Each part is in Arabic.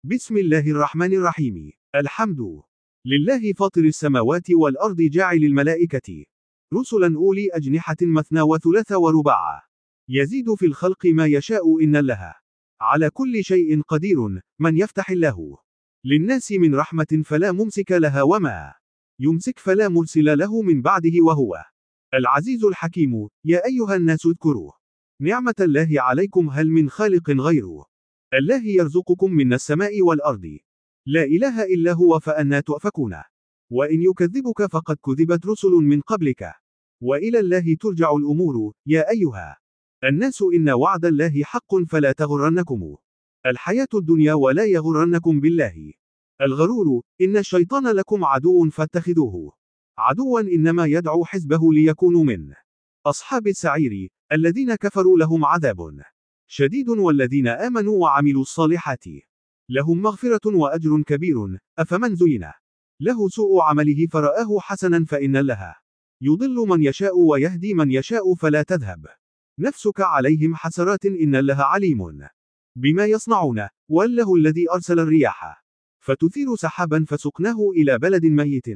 بسم الله الرحمن الرحيم. الحمد لله فاطر السماوات والأرض جاعل الملائكة رسلا أولي أجنحة مثنى وثلاث ورباع يزيد في الخلق ما يشاء إن الله على كل شيء قدير. من يفتح الله للناس من رحمة فلا ممسك لها وما يمسك فلا مرسل له من بعده وهو العزيز الحكيم. يا أيها الناس اذكروا نعمة الله عليكم هل من خالق غيره الله يرزقكم من السماء والأرض لا إله إلا هو فأنى تؤفكون. وإن يكذبك فقد كذبت رسل من قبلك وإلى الله ترجع الأمور. يا أيها الناس إن وعد الله حق فلا تغرنكم الحياة الدنيا ولا يغرنكم بالله الغرور. إن الشيطان لكم عدو فاتخذوه عدوا إنما يدعو حزبه ليكونوا من أصحاب السعير. الذين كفروا لهم عذاب شديد والذين آمنوا وعملوا الصالحات لهم مغفرة وأجر كبير. أفمن زين له سوء عمله فرآه حسنا فإن الله يضل من يشاء ويهدي من يشاء فلا تذهب نفسك عليهم حسرات إن الله عليم بما يصنعون. والله الذي أرسل الرياح فتثير سحابا فسقناه إلى بلد ميت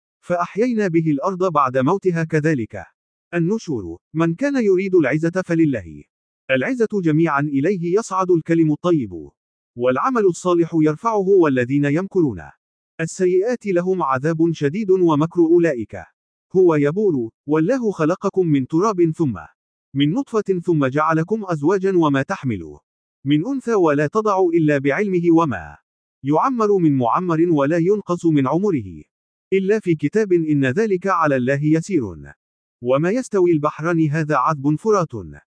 فأحيينا به الأرض بعد موتها كذلك النشور. من كان يريد العزة فلله العزة جميعا إليه يصعد الكلم الطيب والعمل الصالح يرفعه والذين يمكرون السيئات لهم عذاب شديد ومكر أولئك هو يبور. والله خلقكم من تراب ثم من نطفة ثم جعلكم أزواجا وما تحمل من أنثى ولا تضع إلا بعلمه وما يعمر من معمر ولا ينقص من عمره إلا في كتاب إن ذلك على الله يسير. وما يستوي البحران هذا عذب فرات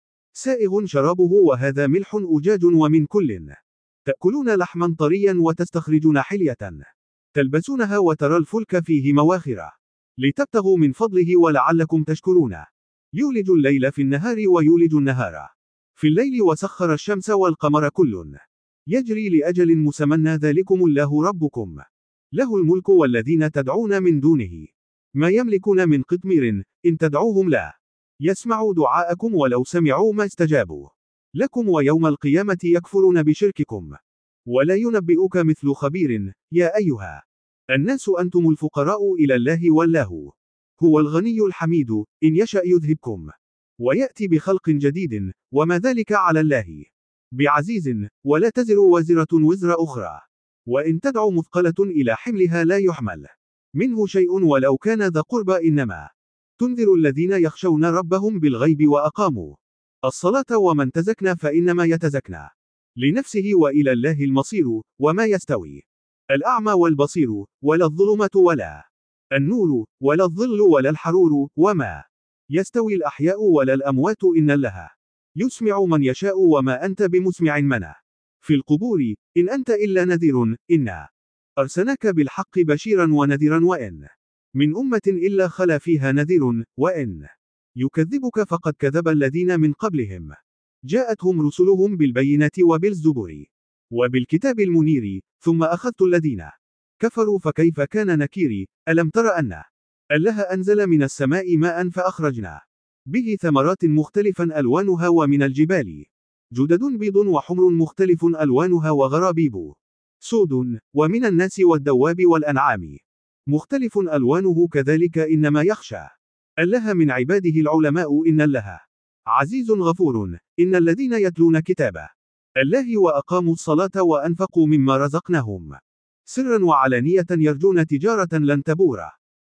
سائغ شرابه وهذا ملح أجاج ومن كل تأكلون لحما طريا وتستخرجون حلية تلبسونها وترى الفلك فيه مواخر لتبتغوا من فضله ولعلكم تشكرون. يولج الليل في النهار ويولج النهار في الليل وسخر الشمس والقمر كل يجري لأجل مسمى ذلكم الله ربكم له الملك والذين تدعون من دونه ما يملكون من قطمير إن تدعوهم لا يسمعوا دعاءكم ولو سمعوا ما استجابوا لكم ويوم القيامة يكفرون بشرككم ولا ينبئك مثل خبير. يا أيها الناس أنتم الفقراء إلى الله والله هو الغني الحميد. إن يشأ يذهبكم ويأتي بخلق جديد وما ذلك على الله بعزيز. ولا تزر وازرة وزر أخرى وإن تدع مثقلة إلى حملها لا يحمل منه شيء ولو كان ذا قربى إنما تنذر الذين يخشون ربهم بالغيب وأقاموا الصلاة ومن تزكنا فإنما يتزكنا لنفسه وإلى الله المصير. وما يستوي الأعمى والبصير ولا الظلمة ولا النور ولا الظل ولا الحرور. وما يستوي الأحياء ولا الأموات إن الله يسمع من يشاء وما أنت بمسمع من في القبور إن أنت إلا نذير. إنا أرسلناك بالحق بشيرا ونذيرا وإن من أمة إلا خلا فيها نذير. وإن يكذبك فقد كذب الذين من قبلهم جاءتهم رسلهم بالبينات وبالزبر وبالكتاب المنير ثم أخذت الذين كفروا فكيف كان نكيري. ألم تر أن الله أنزل من السماء ماء فأخرجنا به ثمرات مختلفا ألوانها ومن الجبال جدد بيض وحمر مختلف ألوانها وغرابيب سود ومن الناس والدواب والأنعام مختلف ألوانه كذلك إنما يخشى الله من عباده العلماء. إن الله عزيز غفور. إن الذين يتلون كتاب الله وأقاموا الصلاة وأنفقوا مما رزقناهم سرا وعلانية يرجون تجارة لن تبور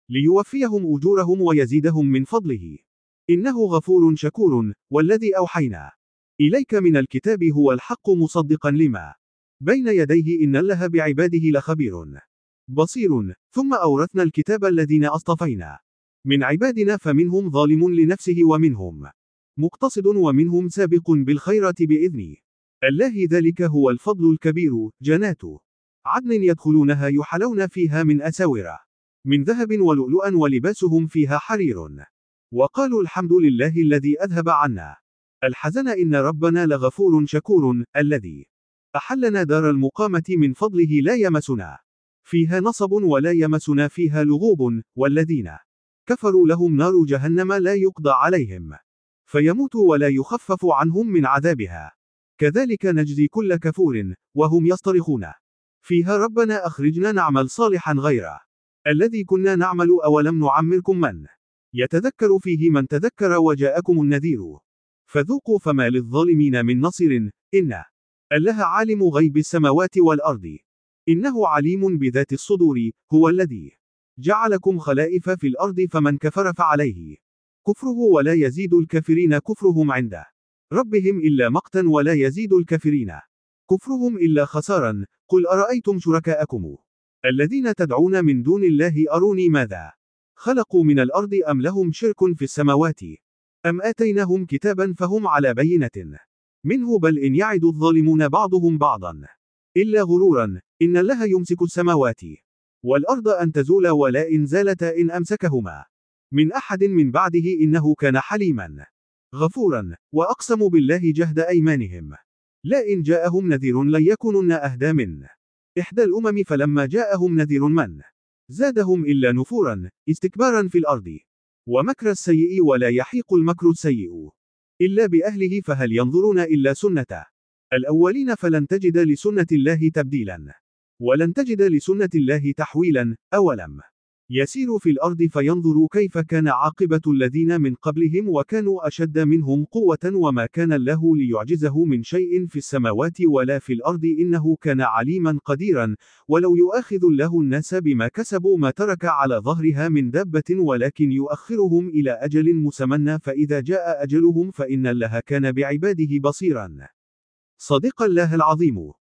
ليوفيهم أجورهم ويزيدهم من فضله إنه غفور شكور. والذي أوحينا إليك من الكتاب هو الحق مصدقا لما بين يديه إن الله بعباده لخبير بصير. ثم أورثنا الكتاب الذين أصطفينا من عبادنا فمنهم ظالم لنفسه ومنهم مقتصد ومنهم سابق بالخيرات بإذن الله ذلك هو الفضل الكبير. جنات عدن يدخلونها يحلون فيها من أساور من ذهب ولؤلؤا ولباسهم فيها حرير. وقالوا الحمد لله الذي أذهب عنا الحزن إن ربنا لغفور شكور. الذي أحلنا دار المقامة من فضله لا يمسنا فيها نصب ولا يمسنا فيها لغوب. والذين كفروا لهم نار جهنم لا يقضى عليهم فيموتوا ولا يخفف عنهم من عذابها كذلك نجزي كل كفور. وهم يصطرخون فيها ربنا أخرجنا نعمل صالحا غيره الذي كنا نعمل أولم نعمركم من يتذكر فيه من تذكر وجاءكم النذير فذوقوا فما للظالمين من نصير إن الله عالم غيب السماوات والأرض إنه عليم بذات الصدور هو الذي جعلكم خلائف في الأرض فمن كفر فعليه كفره ولا يزيد الكافرين كفرهم عند ربهم إلا مقتا ولا يزيد الكافرين كفرهم إلا خسارا قل أرأيتم شركاءكم الذين تدعون من دون الله أروني ماذا خلقوا من الأرض أم لهم شرك في السماوات أم آتيناهم كتابا فهم على بينة منه بل إن يعد الظالمون بعضهم بعضا إلا غرورا إن الله يمسك السماوات والأرض أن تزولا ولا إن زالتا إن أمسكهما من أحد من بعده إنه كان حليما غفورا وأقسموا بالله جهد أيمانهم لئن جاءهم نذير ليكونن أهدى من إحدى الأمم فلما جاءهم نذير من زادهم إلا نفورا استكبارا في الأرض ومكر السيء ولا يحيق المكر السيء إلا بأهله فهل ينظرون إلا سنة الأولين فلن تجد لسنة الله تبديلا ولن تجد لسنة الله تحويلا أولم يسيروا في الأرض فينظروا كيف كان عاقبة الذين من قبلهم وكانوا أشد منهم قوة وما كان الله ليعجزه من شيء في السماوات ولا في الأرض إنه كان عليما قديرا ولو يؤاخذ الله الناس بما كسبوا ما ترك على ظهرها من دابة ولكن يؤخرهم إلى أجل مسمى فإذا جاء أجلهم فإن الله كان بعباده بصيرا صدق الله العظيم.